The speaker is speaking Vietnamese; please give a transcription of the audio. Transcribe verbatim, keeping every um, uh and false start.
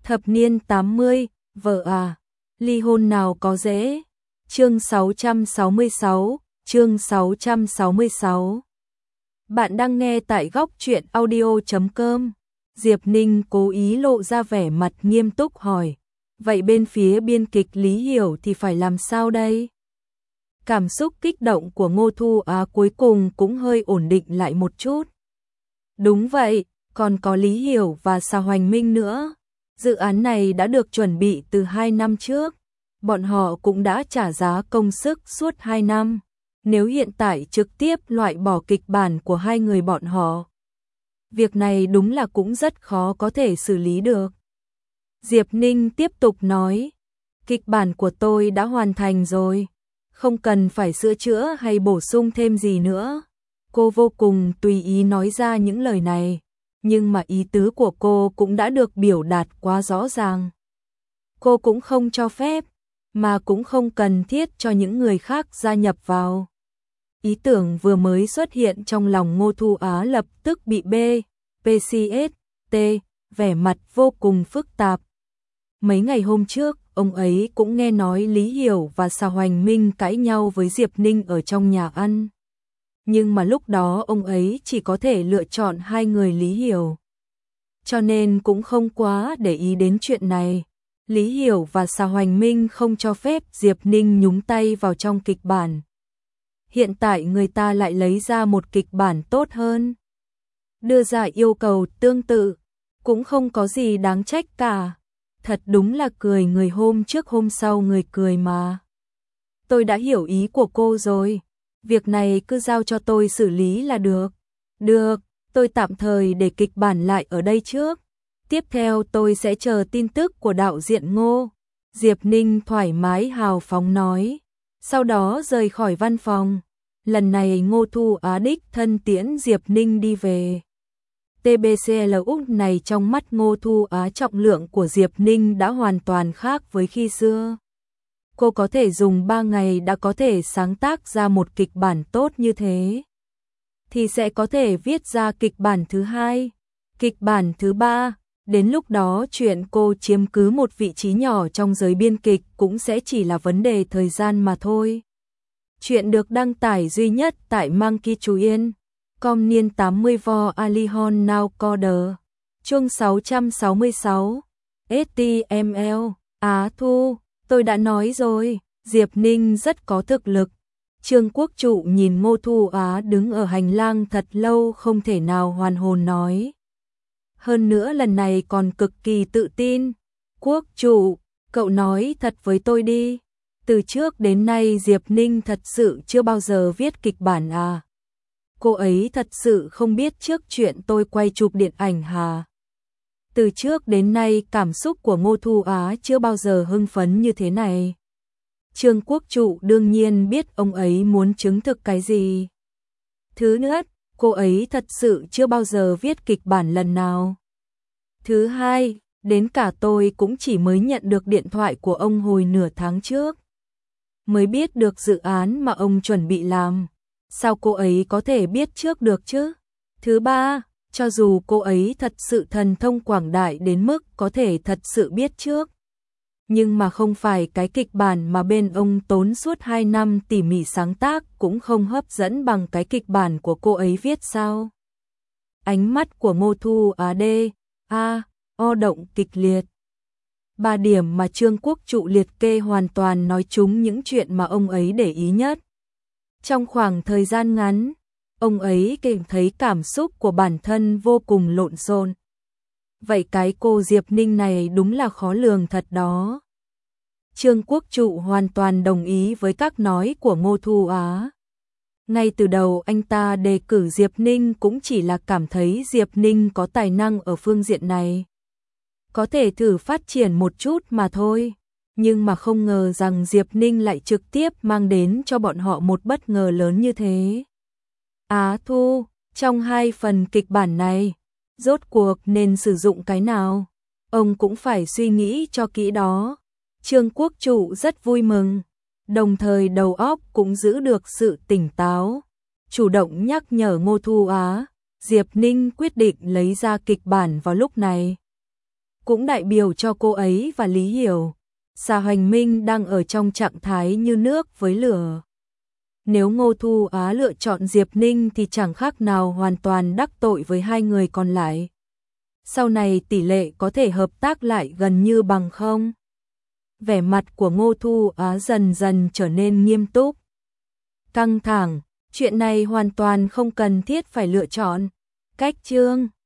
Thập niên tám mươi, vợ à, ly hôn nào có dễ. Chương sáu trăm sáu mươi sáu, chương sáu trăm sáu mươi sáu. Bạn đang nghe tại góc truyện audio chấm com. Diệp Ninh cố ý lộ ra vẻ mặt nghiêm túc hỏi, vậy bên phía biên kịch Lý Hiểu thì phải làm sao đây? Cảm xúc kích động của Ngô Thu Á cuối cùng cũng hơi ổn định lại một chút. Đúng vậy, còn có Lý Hiểu và Sa Hoành Minh nữa. Dự án này đã được chuẩn bị từ hai năm trước. Bọn họ cũng đã trả giá công sức suốt hai năm. Nếu hiện tại trực tiếp loại bỏ kịch bản của hai người bọn họ, việc này đúng là cũng rất khó có thể xử lý được. Diệp Ninh tiếp tục nói, kịch bản của tôi đã hoàn thành rồi, không cần phải sửa chữa hay bổ sung thêm gì nữa. Cô vô cùng tùy ý nói ra những lời này, nhưng mà ý tứ của cô cũng đã được biểu đạt quá rõ ràng. Cô cũng không cho phép, mà cũng không cần thiết cho những người khác gia nhập vào. Ý tưởng vừa mới xuất hiện trong lòng Ngô Thu Á lập tức bị B, pê xê ét, T, vẻ mặt vô cùng phức tạp. Mấy ngày hôm trước, ông ấy cũng nghe nói Lý Hiểu và Sa Hoành Minh cãi nhau với Diệp Ninh ở trong nhà ăn. Nhưng mà lúc đó ông ấy chỉ có thể lựa chọn hai người Lý Hiểu. Cho nên cũng không quá để ý đến chuyện này. Lý Hiểu và Sa Hoành Minh không cho phép Diệp Ninh nhúng tay vào trong kịch bản. Hiện tại người ta lại lấy ra một kịch bản tốt hơn, đưa ra yêu cầu tương tự, cũng không có gì đáng trách cả. Thật đúng là cười người hôm trước hôm sau người cười mà. Tôi đã hiểu ý của cô rồi, việc này cứ giao cho tôi xử lý là được. Được, tôi tạm thời để kịch bản lại ở đây trước. Tiếp theo tôi sẽ chờ tin tức của đạo diễn Ngô. Diệp Ninh thoải mái hào phóng nói, sau đó rời khỏi văn phòng. Lần này Ngô Thu Á đích thân tiễn Diệp Ninh đi về. tê bê xê lờ úc này trong mắt Ngô Thu Á trọng lượng của Diệp Ninh đã hoàn toàn khác với khi xưa. Cô có thể dùng ba ngày đã có thể sáng tác ra một kịch bản tốt như thế, thì sẽ có thể viết ra kịch bản thứ hai, kịch bản thứ ba. Đến lúc đó chuyện cô chiếm cứ một vị trí nhỏ trong giới biên kịch cũng sẽ chỉ là vấn đề thời gian mà thôi. Chuyện được đăng tải duy nhất tại Monkey Chú Yên. Com niên tám mươi vo Alihon Now Coder. Chương sáu trăm sáu mươi sáu. ét tê em lờ. Á Thu, tôi đã nói rồi, Diệp Ninh rất có thực lực. Trương Quốc Trụ nhìn Ngô Thu Á đứng ở hành lang thật lâu không thể nào hoàn hồn nói. Hơn nữa lần này còn cực kỳ tự tin. Quốc Trụ, cậu nói thật với tôi đi. Từ trước đến nay Diệp Ninh thật sự chưa bao giờ viết kịch bản à? Cô ấy thật sự không biết trước chuyện tôi quay chụp điện ảnh hả? Từ trước đến nay cảm xúc của Ngô Thu Á chưa bao giờ hưng phấn như thế này. Trương Quốc Trụ đương nhiên biết ông ấy muốn chứng thực cái gì. Thứ nhất, cô ấy thật sự chưa bao giờ viết kịch bản lần nào. Thứ hai, đến cả tôi cũng chỉ mới nhận được điện thoại của ông hồi nửa tháng trước, mới biết được dự án mà ông chuẩn bị làm. Sao cô ấy có thể biết trước được chứ? Thứ ba, cho dù cô ấy thật sự thần thông quảng đại đến mức có thể thật sự biết trước, nhưng mà không phải cái kịch bản mà bên ông tốn suốt hai năm tỉ mỉ sáng tác cũng không hấp dẫn bằng cái kịch bản của cô ấy viết sao? Ánh mắt của Ngô Thu Á đê, a, o động kịch liệt. Ba điểm mà Trương Quốc Trụ liệt kê hoàn toàn nói trúng những chuyện mà ông ấy để ý nhất. Trong khoảng thời gian ngắn, ông ấy cảm thấy cảm xúc của bản thân vô cùng lộn xộn. Vậy cái cô Diệp Ninh này đúng là khó lường thật đó. Trương Quốc Trụ hoàn toàn đồng ý với các nói của Ngô Thu Á. Ngay từ đầu anh ta đề cử Diệp Ninh cũng chỉ là cảm thấy Diệp Ninh có tài năng ở phương diện này, có thể thử phát triển một chút mà thôi. Nhưng mà không ngờ rằng Diệp Ninh lại trực tiếp mang đến cho bọn họ một bất ngờ lớn như thế. Á Thu, trong hai phần kịch bản này, rốt cuộc nên sử dụng cái nào? Ông cũng phải suy nghĩ cho kỹ đó. Trương Quốc Trụ rất vui mừng, đồng thời đầu óc cũng giữ được sự tỉnh táo, chủ động nhắc nhở Ngô Thu Á. Diệp Ninh quyết định lấy ra kịch bản vào lúc này. cũng đại biểu cho cô ấy và Lý Hiểu. Sa Hoành Minh đang ở trong trạng thái như nước với lửa. Nếu Ngô Thu Á lựa chọn Diệp Ninh thì chẳng khác nào hoàn toàn đắc tội với hai người còn lại. Sau này tỷ lệ có thể hợp tác lại gần như bằng không. Vẻ mặt của Ngô Thu Á dần dần trở nên nghiêm túc. Căng thẳng, chuyện này hoàn toàn không cần thiết phải lựa chọn. Cách chương